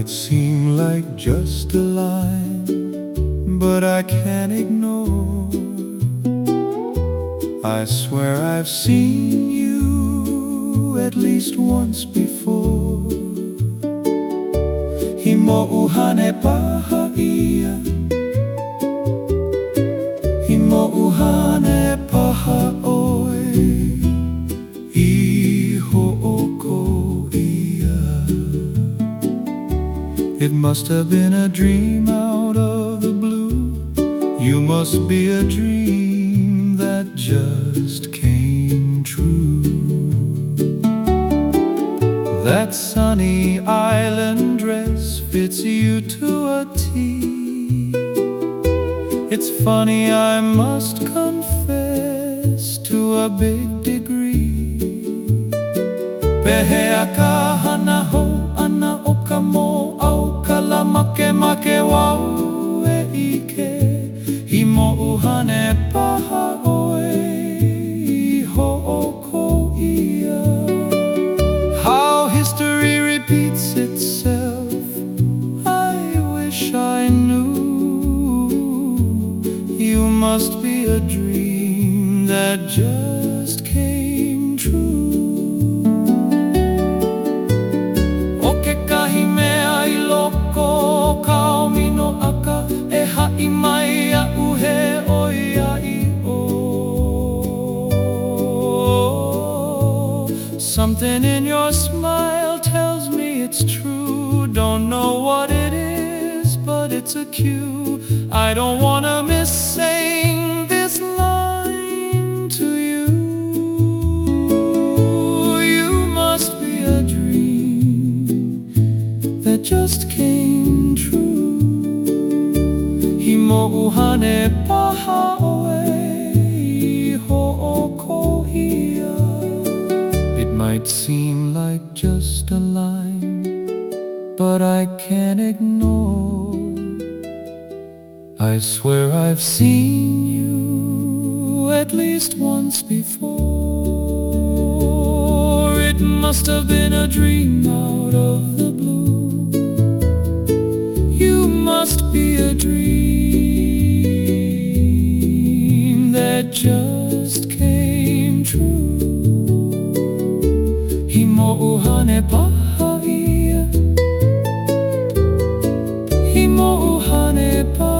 might seem like just a line, but I can't ignore. I swear I've seen you at least once before. Himouhane paha ia, himouhane paha oi, iho'oko ia. It must have been a dream out of the blue. You must be a dream that just came true. That sunny island dress fits you to a T. It's funny, I must confess, to a big degree. Pehea ka hana ho ana o ka mo au kala make make wau e ike. Himouhane paha oe, iho'oko ia. How history repeats itself, I wish I knew. You must be a dream that just came true. O ke kahi mea I loko kaomi no aka, e ha'i mai a'u he oia'i o. Something in your smile tells me it's true. Don't know what it is, but it's a cue. I don't wanna miss saying this line to you. You must be a dream that just came true. Himouhane paha oe, iho'oko ia. It might seem like just a line, but I can't ignore. I swear I've seen you at least once before. It must have been a dream out of the blue. You must be a dream that just came true. Himouhane paha ia, himouhane paha.